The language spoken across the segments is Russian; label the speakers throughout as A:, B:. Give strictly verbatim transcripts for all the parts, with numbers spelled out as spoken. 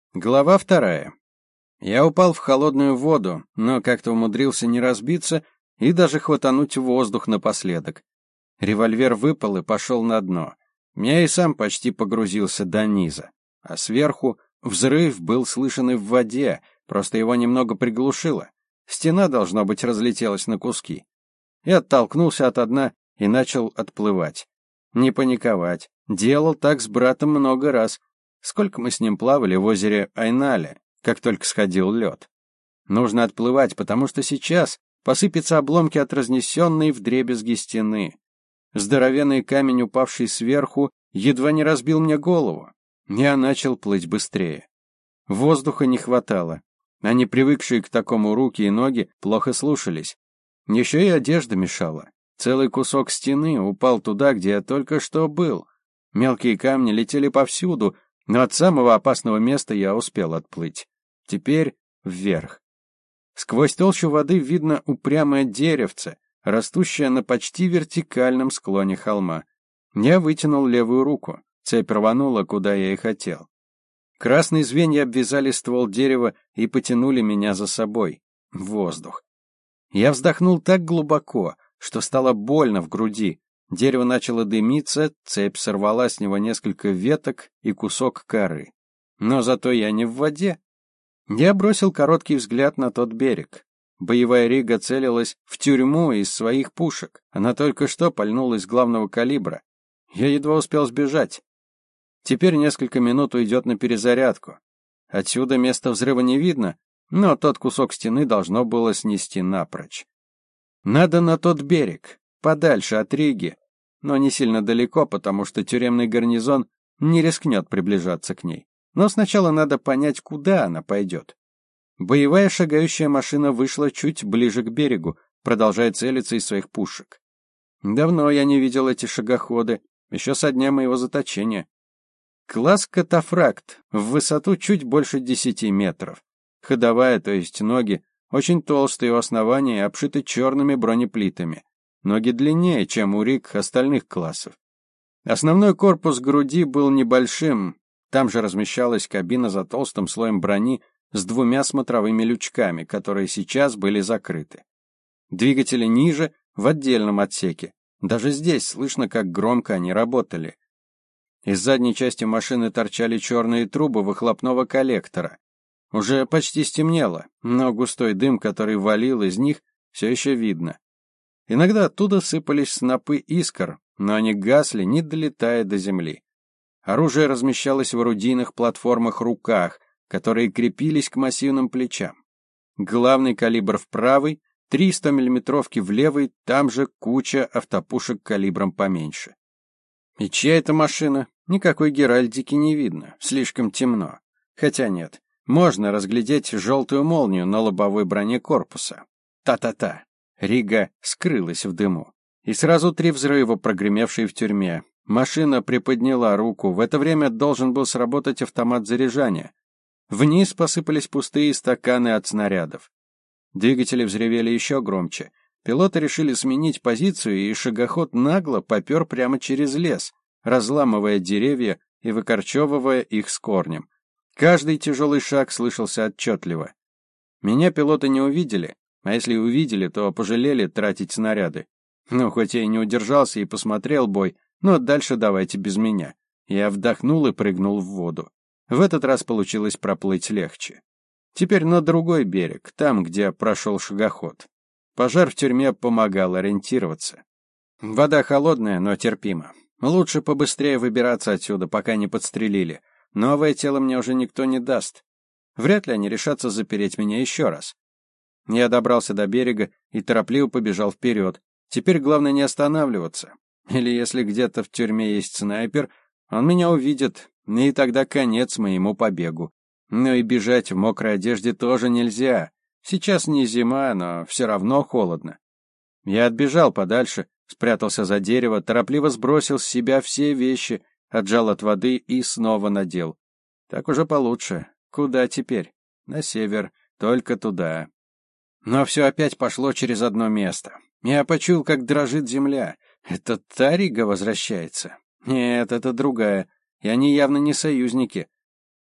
A: Глава вторая. Я упал в холодную воду, но как-то умудрился не разбиться и даже хватануть воздух напоследок. Револьвер выпал и пошел на дно. Я и сам почти погрузился до низа. А сверху взрыв был слышен и в воде, просто его немного приглушило. Стена, должно быть, разлетелась на куски. Я оттолкнулся от дна и начал отплывать. Не паниковать. Делал так с братом много раз. Сколько мы с ним плавали в озере Айнале, как только сходил лед. Нужно отплывать, потому что сейчас посыпятся обломки от разнесенной вдребезги стены. Здоровенный камень, упавший сверху, едва не разбил мне голову. Я начал плыть быстрее. Воздуха не хватало, а не привыкшие к такому руки и ноги плохо слушались. Еще и одежда мешала. Целый кусок стены упал туда, где я только что был. Мелкие камни летели повсюду, но от самого опасного места я успел отплыть. Теперь вверх. Сквозь толщу воды видно упрямое деревце, растущее на почти вертикальном склоне холма. Я вытянул левую руку. Цепь рванула, куда я и хотел. Красные звенья обвязали ствол дерева и потянули меня за собой. В воздух. Я вздохнул так глубоко, что стало больно в груди. Дерево начало дымиться, цепь сорвала с него несколько веток и кусок коры. Но зато я не в воде. Я бросил короткий взгляд на тот берег. Боевая Рига целилась в тюрьму из своих пушек. Она только что пальнула из главного калибра. Я едва успел сбежать. Теперь несколько минут уйдет на перезарядку. Отсюда места взрыва не видно, но тот кусок стены должно было снести напрочь. Надо на тот берег, подальше от Риги, но не сильно далеко, потому что тюремный гарнизон не рискнет приближаться к ней. Но сначала надо понять, куда она пойдет. Боевая шагающая машина вышла чуть ближе к берегу, продолжая целиться из своих пушек. Давно я не видел эти шагоходы, еще со дня моего заточения. Класс катафракт, в высоту чуть больше десяти метров. Ходовая, то есть ноги, очень толстые у основания и обшиты черными бронеплитами. Ноги длиннее, чем у риг остальных классов. Основной корпус груди был небольшим, там же размещалась кабина за толстым слоем брони с двумя смотровыми лючками, которые сейчас были закрыты. Двигатели ниже, в отдельном отсеке. Даже здесь слышно, как громко они работали. Из задней части машины торчали черные трубы выхлопного коллектора. Уже почти стемнело, но густой дым, который валил из них, все еще видно. Иногда оттуда сыпались снопы искр, но они гасли, не долетая до земли. Оружие размещалось в орудийных платформах руках, которые крепились к массивным плечам. Главный калибр в правой, три стомиллиметровки в левой, там же куча автопушек калибром поменьше. И чья это машина? Никакой геральдики не видно, слишком темно. Хотя нет, можно разглядеть желтую молнию на лобовой броне корпуса. Та-та-та. Рига скрылась в дыму. И сразу три взрыва, прогремевшие в тюрьме. Машина приподняла руку, в это время должен был сработать автомат заряжания. Вниз посыпались пустые стаканы от снарядов. Двигатели взревели еще громче. Пилоты решили сменить позицию, и шагоход нагло попер прямо через лес, разламывая деревья и выкорчевывая их с корнем. Каждый тяжелый шаг слышался отчетливо. Меня пилоты не увидели, а если увидели, то пожалели тратить снаряды. Ну, хоть я и не удержался и посмотрел бой, но дальше давайте без меня. Я вдохнул и прыгнул в воду. В этот раз получилось проплыть легче. Теперь на другой берег, там, где прошел шагоход. Пожар в тюрьме помогал ориентироваться. Вода холодная, но терпима. Лучше побыстрее выбираться отсюда, пока не подстрелили. Новое тело мне уже никто не даст. Вряд ли они решатся запереть меня еще раз. Я добрался до берега и торопливо побежал вперед. Теперь главное не останавливаться. Или если где-то в тюрьме есть снайпер, он меня увидит, и тогда конец моему побегу. Но и бежать в мокрой одежде тоже нельзя. Сейчас не зима, но все равно холодно. Я отбежал подальше, спрятался за дерево, торопливо сбросил с себя все вещи, отжал от воды и снова надел. Так уже получше. Куда теперь? На север, только туда. Но все опять пошло через одно место. Я почуял, как дрожит земля. Это та Рига возвращается? Нет, это другая. И они явно не союзники.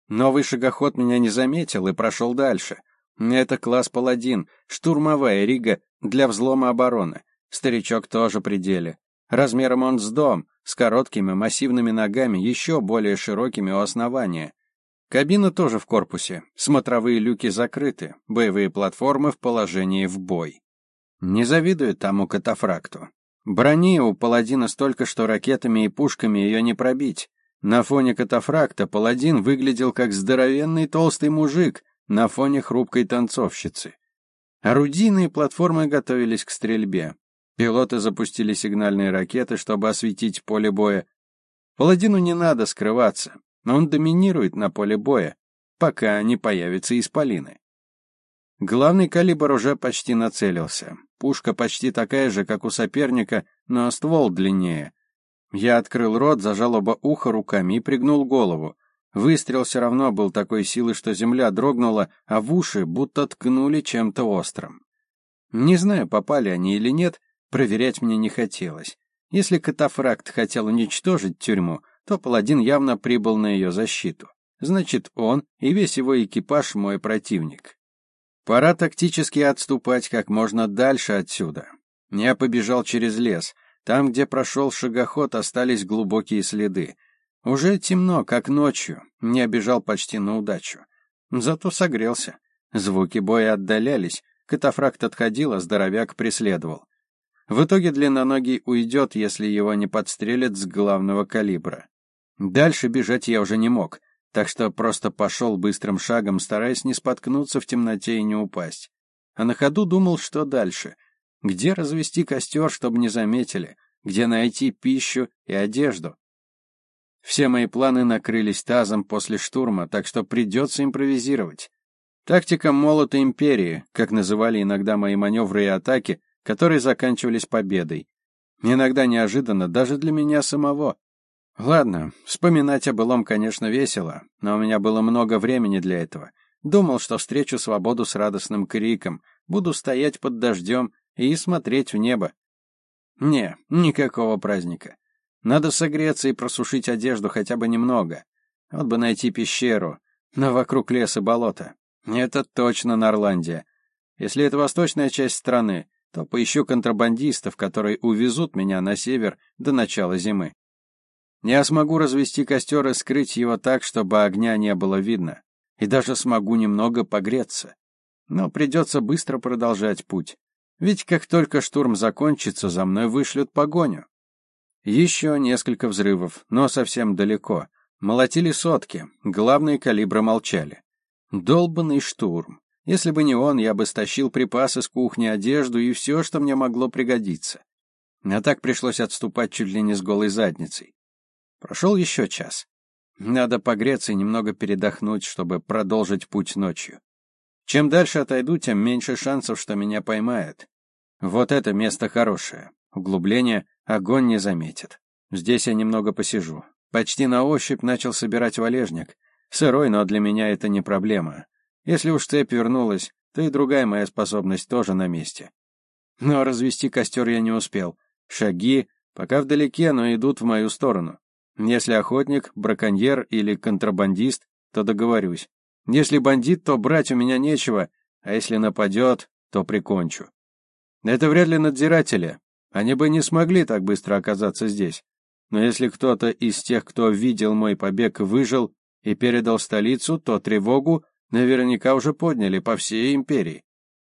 A: Новый шагоход меня не заметил и прошел дальше. Это класс паладин, штурмовая рига для взлома обороны. Старичок тоже при деле. Размером он с дом, с короткими массивными ногами, еще более широкими у основания. Кабина тоже в корпусе, смотровые люки закрыты, боевые платформы в положении в бой. Не завидую тому катафракту. Брони у паладина столько, что ракетами и пушками ее не пробить. На фоне катафракта паладин выглядел как здоровенный толстый мужик на фоне хрупкой танцовщицы. Орудийные платформы готовились к стрельбе. Пилоты запустили сигнальные ракеты, чтобы осветить поле боя. Паладину не надо скрываться, но он доминирует на поле боя, пока не появятся исполины. Главный калибр уже почти нацелился. Пушка почти такая же, как у соперника, но ствол длиннее. Я открыл рот, зажал оба уха руками и пригнул голову. Выстрел все равно был такой силы, что земля дрогнула, а в уши будто ткнули чем-то острым. Не знаю, попали они или нет, проверять мне не хотелось. Если катафракт хотел уничтожить тюрьму, то паладин явно прибыл на ее защиту. Значит, он и весь его экипаж мой противник. Пора тактически отступать как можно дальше отсюда. Я побежал через лес. Там, где прошел шагоход, остались глубокие следы. Уже темно, как ночью. Я бежал почти на удачу. Зато согрелся. Звуки боя отдалялись. Катафракт отходил, а здоровяк преследовал. В итоге длинноногий уйдет, если его не подстрелят с главного калибра. Дальше бежать я уже не мог, так что просто пошел быстрым шагом, стараясь не споткнуться в темноте и не упасть. А на ходу думал, что дальше. Где развести костер, чтобы не заметили? Где найти пищу и одежду? Все мои планы накрылись тазом после штурма, так что придется импровизировать. Тактика молота империи, как называли иногда мои маневры и атаки, которые заканчивались победой. Иногда неожиданно, даже для меня самого. Ладно, вспоминать о былом, конечно, весело, но у меня было много времени для этого. Думал, что встречу свободу с радостным криком, буду стоять под дождем и смотреть в небо. Не, никакого праздника. Надо согреться и просушить одежду хотя бы немного. Вот бы найти пещеру, но вокруг лес и болото. Это точно Норландия. Если это восточная часть страны, то поищу контрабандистов, которые увезут меня на север до начала зимы. Я смогу развести костер и скрыть его так, чтобы огня не было видно. И даже смогу немного погреться. Но придется быстро продолжать путь. Ведь как только штурм закончится, за мной вышлют погоню. Еще несколько взрывов, но совсем далеко. Молотили сотки, главные калибры молчали. Долбанный штурм. Если бы не он, я бы стащил припасы с кухни, одежду и все, что мне могло пригодиться. А так пришлось отступать чуть ли не с голой задницей. Прошел еще час. Надо погреться и немного передохнуть, чтобы продолжить путь ночью. Чем дальше отойду, тем меньше шансов, что меня поймают. Вот это место хорошее. Углубление огонь не заметит. Здесь я немного посижу. Почти на ощупь начал собирать валежник. Сырой, но для меня это не проблема. Если уж цепь вернулась, то и другая моя способность тоже на месте. Но развести костер я не успел. Шаги пока вдалеке, но идут в мою сторону. Если охотник, браконьер или контрабандист, то договорюсь. Если бандит, то брать у меня нечего, а если нападет, то прикончу. Это вряд ли надзиратели. Они бы не смогли так быстро оказаться здесь. Но если кто-то из тех, кто видел мой побег, выжил и передал столицу, то тревогу наверняка уже подняли по всей империи.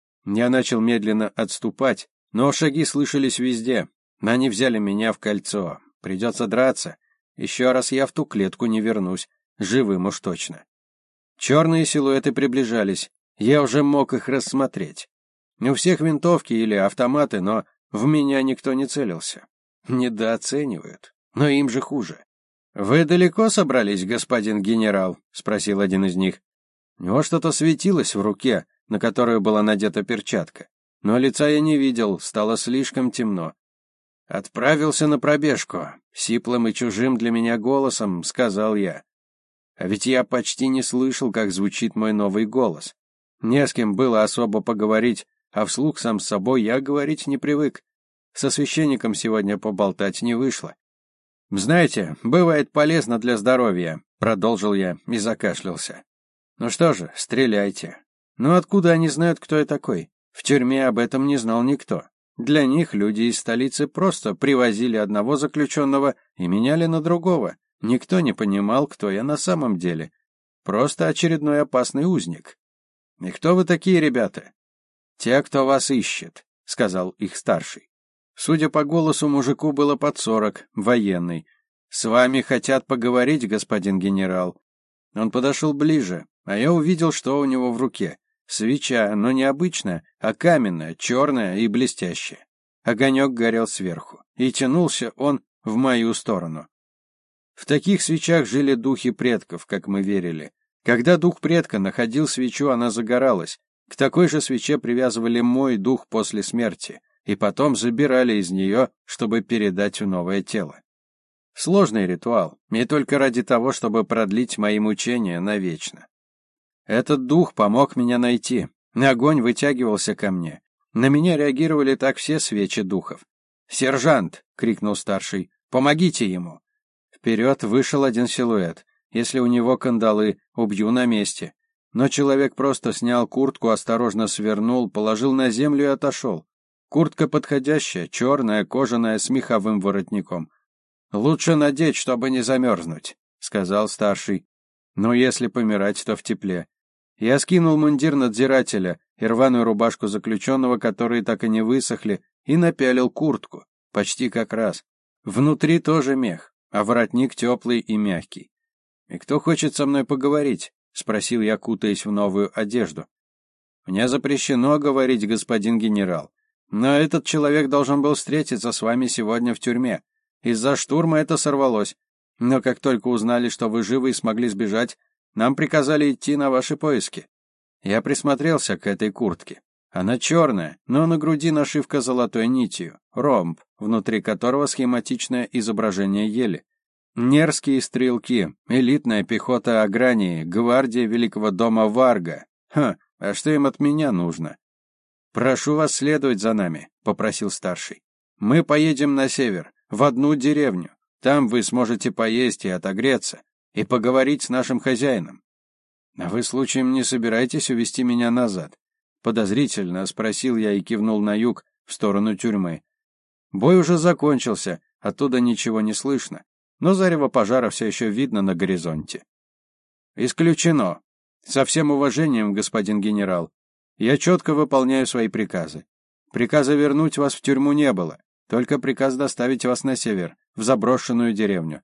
A: Я начал медленно отступать, но шаги слышались везде. Они взяли меня в кольцо. Придется драться. Еще раз я в ту клетку не вернусь, живым уж точно. Черные силуэты приближались. Я уже мог их рассмотреть. У всех винтовки или автоматы, но в меня никто не целился. Недооценивают, но им же хуже. «Вы далеко собрались, господин генерал?» — спросил один из них. У него что-то светилось в руке, на которую была надета перчатка. Но лица я не видел, стало слишком темно. «Отправился на пробежку», — сиплым и чужим для меня голосом сказал я. А ведь я почти не слышал, как звучит мой новый голос. Не с кем было особо поговорить, а вслух сам с собой я говорить не привык. Со священником сегодня поболтать не вышло. «Знаете, бывает полезно для здоровья», — продолжил я и закашлялся. «Ну что же, стреляйте». «Ну откуда они знают, кто я такой? В тюрьме об этом не знал никто. Для них люди из столицы просто привозили одного заключенного и меняли на другого. Никто не понимал, кто я на самом деле. Просто очередной опасный узник». «И кто вы такие, ребята?» «Те, кто вас ищет», — сказал их старший. Судя по голосу, мужику было под сорок, военный. «С вами хотят поговорить, господин генерал». Он подошел ближе, а я увидел, что у него в руке. Свеча, но не обычная, а каменная, черная и блестящая. Огонек горел сверху, и тянулся он в мою сторону. В таких свечах жили духи предков, как мы верили. Когда дух предка находил свечу, она загоралась. К такой же свече привязывали мой дух после смерти, и потом забирали из нее, чтобы передать в новое тело. Сложный ритуал, и только ради того, чтобы продлить мои мучения навечно. Этот дух помог меня найти. Огонь вытягивался ко мне. На меня реагировали так все свечи духов. «Сержант!» — крикнул старший. «Помогите ему!» Вперед вышел один силуэт. Если у него кандалы, убью на месте. Но человек просто снял куртку, осторожно свернул, положил на землю и отошел. Куртка подходящая, черная, кожаная, с меховым воротником. «Лучше надеть, чтобы не замерзнуть», — сказал старший. «Но если помирать, то в тепле». Я скинул мундир надзирателя и рваную рубашку заключенного, которые так и не высохли, и напялил куртку, почти как раз. Внутри тоже мех, а воротник теплый и мягкий. «И кто хочет со мной поговорить?» — спросил я, кутаясь в новую одежду. «Мне запрещено говорить, господин генерал. Но этот человек должен был встретиться с вами сегодня в тюрьме. Из-за штурма это сорвалось. Но как только узнали, что вы живы и смогли сбежать, нам приказали идти на ваши поиски». Я присмотрелся к этой куртке. Она черная, но на груди нашивка золотой нитью, ромб, внутри которого схематичное изображение ели. Нерские стрелки, элитная пехота Агрании, гвардия Великого дома Варга. Ха, а что им от меня нужно? «Прошу вас следовать за нами», — попросил старший. «Мы поедем на север, в одну деревню. Там вы сможете поесть и отогреться, и поговорить с нашим хозяином». «А вы случаем не собираетесь увести меня назад?» Подозрительно спросил я и кивнул на юг, в сторону тюрьмы. Бой уже закончился, оттуда ничего не слышно, но зарево пожара все еще видно на горизонте. «Исключено. Со всем уважением, господин генерал. Я четко выполняю свои приказы. Приказа вернуть вас в тюрьму не было, только приказ доставить вас на север, в заброшенную деревню».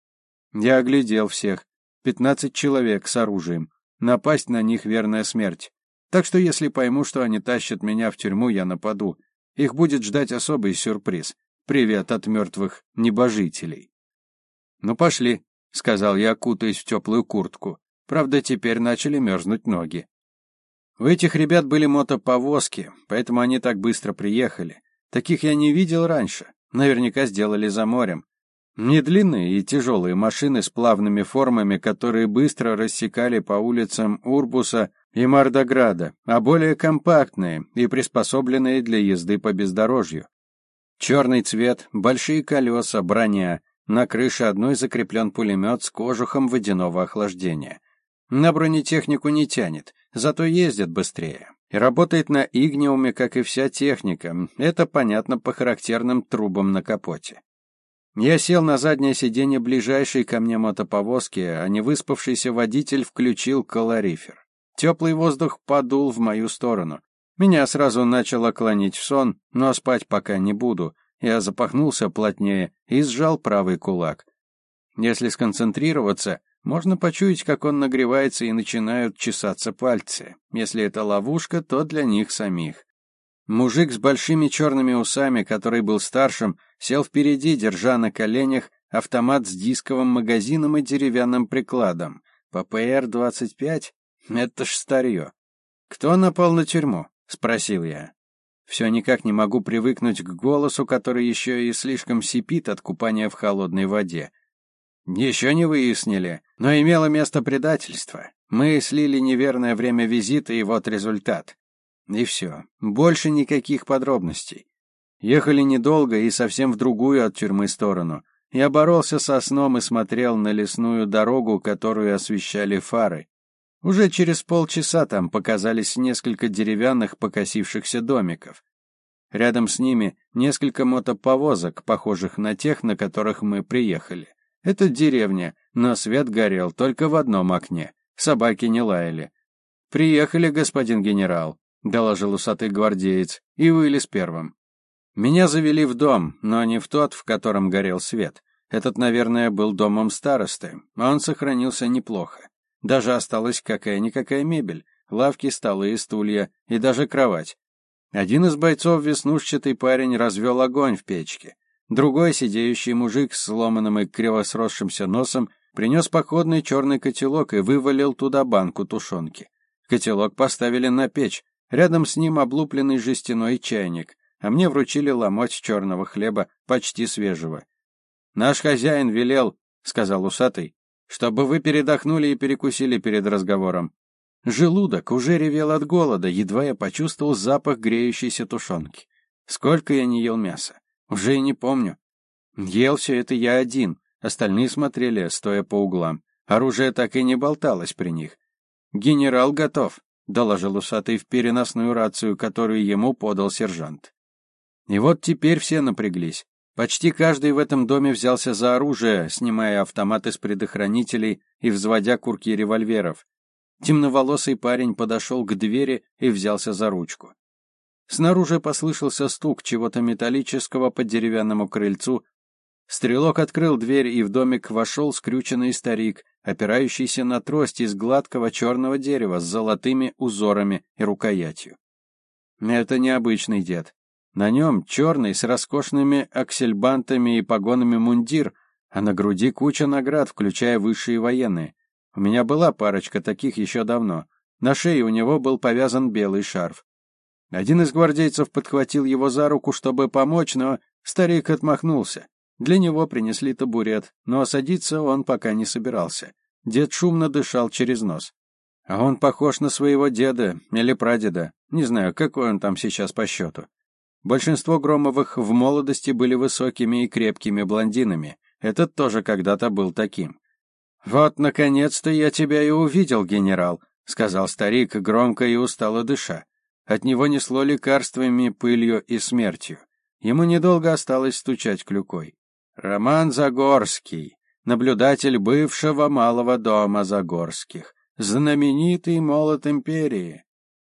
A: Я оглядел всех. Пятнадцать человек с оружием. Напасть на них — верная смерть. Так что если пойму, что они тащат меня в тюрьму, я нападу. Их будет ждать особый сюрприз. Привет от мертвых небожителей. «Ну пошли», — сказал я, кутаясь в теплую куртку. Правда, теперь начали мерзнуть ноги. У этих ребят были мотоповозки, поэтому они так быстро приехали. Таких я не видел раньше. Наверняка сделали за морем. Не длинные и тяжелые машины с плавными формами, которые быстро рассекали по улицам Урбуса и Мардограда, а более компактные и приспособленные для езды по бездорожью. Черный цвет, большие колеса, броня. На крыше одной закреплен пулемет с кожухом водяного охлаждения. На бронетехнику не тянет, зато ездит быстрее. И работает на игниуме, как и вся техника. Это понятно по характерным трубам на капоте. Я сел на заднее сиденье ближайшей ко мне мотоповозки, а невыспавшийся водитель включил калорифер. Теплый воздух подул в мою сторону. Меня сразу начало клонить в сон, но спать пока не буду. Я запахнулся плотнее и сжал правый кулак. Если сконцентрироваться, можно почуять, как он нагревается и начинают чесаться пальцы. Если это ловушка, то для них самих. Мужик с большими черными усами, который был старшим, сел впереди, держа на коленях автомат с дисковым магазином и деревянным прикладом. ППР двадцать пять? Это ж старье. «Кто напал на тюрьму?» — спросил я. Все никак не могу привыкнуть к голосу, который еще и слишком сипит от купания в холодной воде. Еще не выяснили, но имело место предательство. Мы слили неверное время визита, и вот результат. И все. Больше никаких подробностей. Ехали недолго и совсем в другую от тюрьмы сторону. Я боролся со сном и смотрел на лесную дорогу, которую освещали фары. Уже через полчаса там показались несколько деревянных покосившихся домиков. Рядом с ними несколько мотоповозок, похожих на тех, на которых мы приехали. Это деревня, но свет горел только в одном окне. Собаки не лаяли. «Приехали, господин генерал», — доложил усатый гвардеец, и вылез первым. Меня завели в дом, но не в тот, в котором горел свет. Этот, наверное, был домом старосты, а он сохранился неплохо. Даже осталась какая-никакая мебель, лавки, столы и стулья, и даже кровать. Один из бойцов, веснушчатый парень, развел огонь в печке. Другой, сидеющий мужик с сломанным и криво сросшимся носом, принес походный черный котелок и вывалил туда банку тушенки. Котелок поставили на печь, рядом с ним облупленный жестяной чайник, а мне вручили ломоть черного хлеба, почти свежего. «Наш хозяин велел», — сказал усатый, — «чтобы вы передохнули и перекусили перед разговором». Желудок уже ревел от голода, едва я почувствовал запах греющейся тушенки. Сколько я не ел мяса, уже и не помню. Ел все это я один, остальные смотрели, стоя по углам. Оружие так и не болталось при них. «Генерал готов», — доложил усатый в переносную рацию, которую ему подал сержант. И вот теперь все напряглись. Почти каждый в этом доме взялся за оружие, снимая автоматы с предохранителей и взводя курки револьверов. Темноволосый парень подошел к двери и взялся за ручку. Снаружи послышался стук чего-то металлического по деревянному крыльцу. Стрелок открыл дверь, и в домик вошел скрюченный старик, опирающийся на трость из гладкого черного дерева с золотыми узорами и рукоятью. Это необычный дед. На нем черный с роскошными аксельбантами и погонами мундир, а на груди куча наград, включая высшие военные. У меня была парочка таких еще давно. На шее у него был повязан белый шарф. Один из гвардейцев подхватил его за руку, чтобы помочь, но старик отмахнулся. Для него принесли табурет, но садиться он пока не собирался. Дед шумно дышал через нос. А он похож на своего деда или прадеда. Не знаю, какой он там сейчас по счету. Большинство Громовых в молодости были высокими и крепкими блондинами. Этот тоже когда-то был таким. «Вот, наконец-то я тебя и увидел, генерал», — сказал старик, громко и устало дыша. От него несло лекарствами, пылью и смертью. Ему недолго осталось стучать клюкой. «Роман Загорский, наблюдатель бывшего малого дома Загорских, знаменитый молот империи».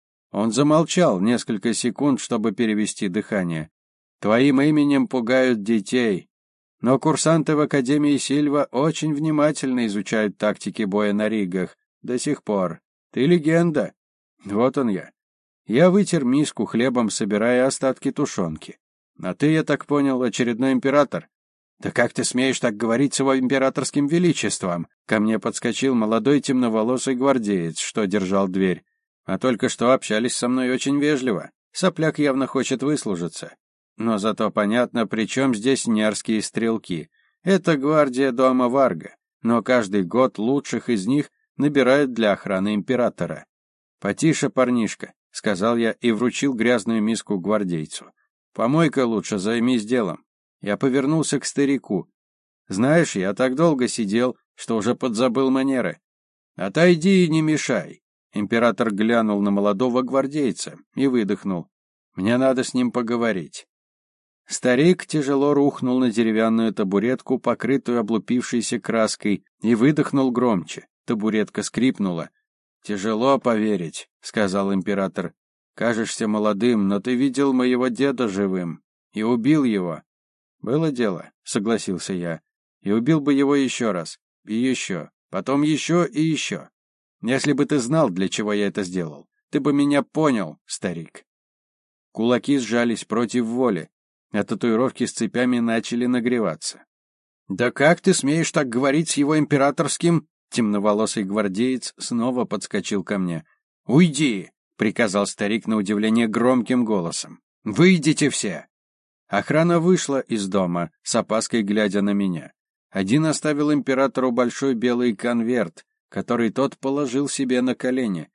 A: Он замолчал несколько секунд, чтобы перевести дыхание. «Твоим именем пугают детей. Но курсанты в Академии Сильва очень внимательно изучают тактики боя на ригах. До сих пор. Ты легенда. Вот он я. Я вытер миску хлебом, собирая остатки тушенки. А ты, я так понял, очередной император? Да как ты смеешь так говорить с его императорским величеством? Ко мне подскочил молодой темноволосый гвардеец, что держал дверь. А только что общались со мной очень вежливо. Сопляк явно хочет выслужиться. Но зато понятно, при чем здесь нерские стрелки. Это гвардия дома Варга, но каждый год лучших из них набирают для охраны императора. «Потише, парнишка», — сказал я и вручил грязную миску гвардейцу. «Помой-ка лучше, займись делом». Я повернулся к старику. «Знаешь, я так долго сидел, что уже подзабыл манеры». «Отойди и не мешай». Император глянул на молодого гвардейца и выдохнул. «Мне надо с ним поговорить». Старик тяжело рухнул на деревянную табуретку, покрытую облупившейся краской, и выдохнул громче. Табуретка скрипнула. «Тяжело поверить», — сказал император. «Кажешься молодым, но ты видел моего деда живым и убил его». «Было дело», — согласился я. «И убил бы его еще раз. И еще. Потом еще и еще. Если бы ты знал, для чего я это сделал, ты бы меня понял, старик». Кулаки сжались против воли, а татуировки с цепями начали нагреваться. «Да как ты смеешь так говорить с его императорским...» Темноволосый гвардеец снова подскочил ко мне. «Уйди!» — приказал старик на удивление громким голосом. «Выйдите все!» Охрана вышла из дома, с опаской глядя на меня. Один оставил императору большой белый конверт, который тот положил себе на колени.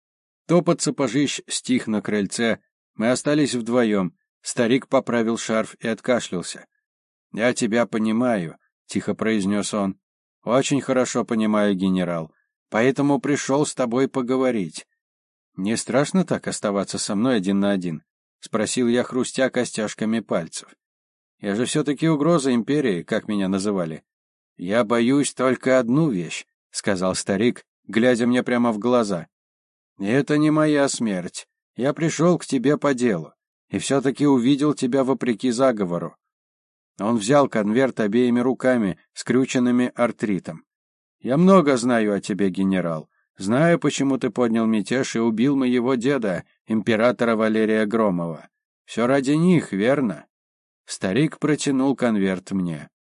A: Топот сапожищ стих на крыльце. Мы остались вдвоем. Старик поправил шарф и откашлялся. «Я тебя понимаю. тихо произнес он. Очень хорошо понимаю, генерал. Поэтому пришел с тобой поговорить. Не страшно так оставаться со мной один на один? Спросил я, хрустя костяшками пальцев. Я же все-таки угроза империи, как меня называли. Я боюсь только одну вещь, сказал старик, глядя мне прямо в глаза. Это не моя смерть. Я пришел к тебе по делу и все-таки увидел тебя вопреки заговору. Он взял конверт обеими руками, скрюченными артритом. Я много знаю о тебе, генерал. Знаю, почему ты поднял мятеж и убил моего деда, императора Валерия Громова. Все ради них, верно? Старик протянул конверт мне.